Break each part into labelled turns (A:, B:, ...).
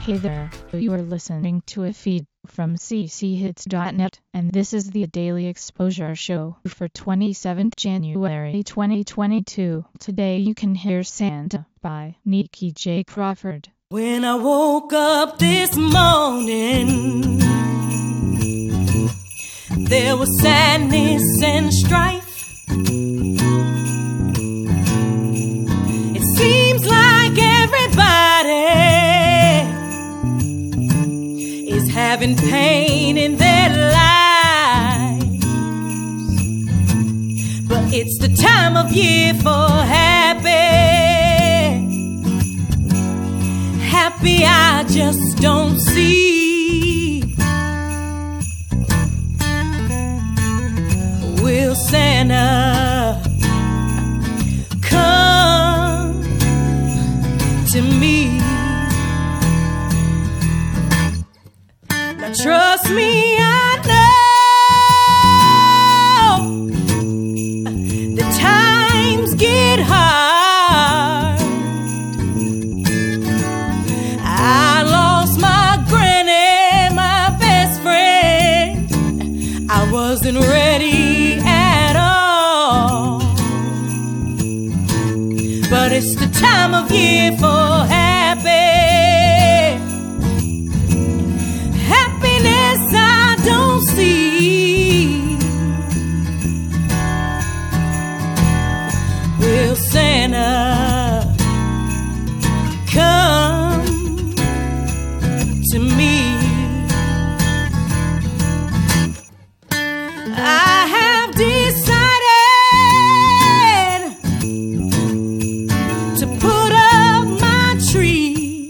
A: Hey there, you are listening to a feed from cchits.net, and this is the Daily Exposure Show for 27th January 2022. Today you can hear Santa by Nikki J. Crawford.
B: When I woke up this morning, there was sadness and strife. It seems like everybody is having pain in their lives, but it's the time of year for happy I just don't see. Will Santa come to me? Now trust me, I know the times get hard. I lost my granny, my best friend. I wasn't ready at all, but it's the time of year for happiness I don't see. Will Santa come to me? I have decided to put up my tree,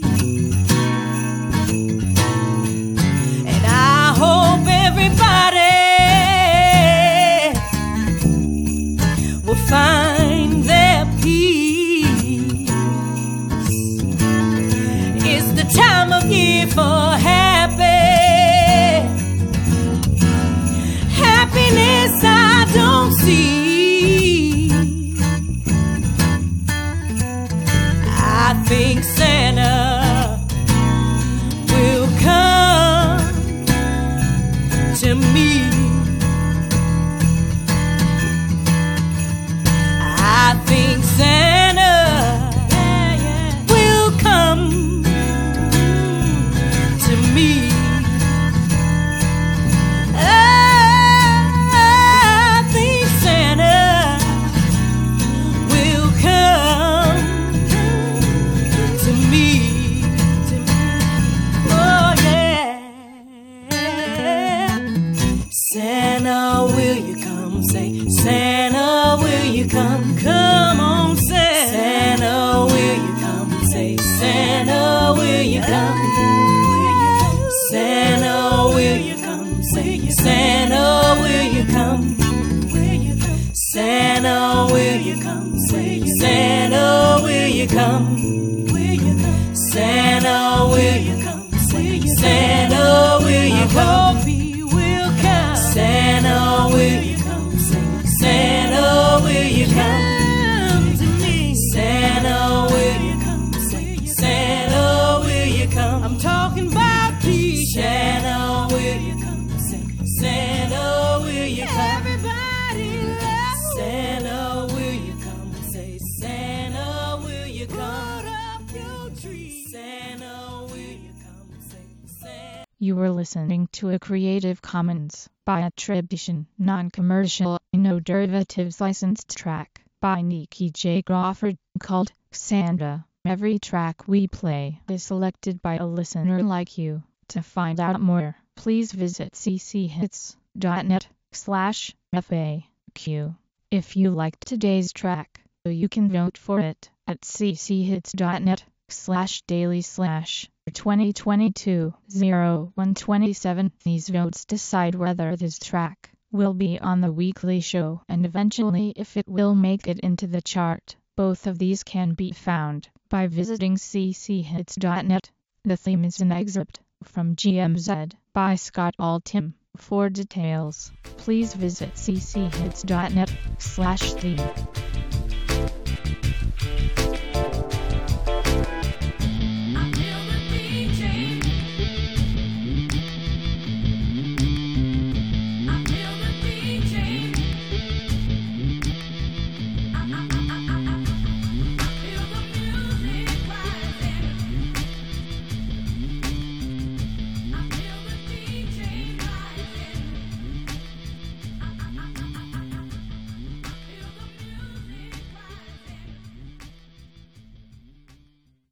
B: and I hope everybody will find their peace. It's the time of year for happiness I don't see. I think Santa will come to me. I think Santa will come to me. Santa, will you come? Say, Santa, will you come? Come on, say, Santa, will you come? Say, Santa, will you come? Santa, will you come? Say, Santa, will you come? Santa, will you come? Say, Santa, will you come? Santa, will you come? Say, Santa, will you come? Santa, will you come? Santa, will you come to me? Santa, will you come? Santa, will you come? I'm talking about peace. Santa, will you come? Santa, will you come? Everybody loves Santa, will you come? Say, Santa, will you come? Put up your tree. Santa, will you come? Say, Santa.
A: You were listening to a Creative Commons by attribution, non-commercial, no derivatives licensed track by Nikki J. Crawford called Santa. Every track we play is selected by a listener like you. To find out more, please visit cchits.net/FAQ. If you liked today's track, you can vote for it at cchits.net/daily/2022-0127. These votes decide whether this track will be on the weekly show and eventually if it will make it into the chart. Both of these can be found by visiting cchits.net. The theme is an excerpt from GMZ by Scott Altham. For details, please visit cchits.net/theme.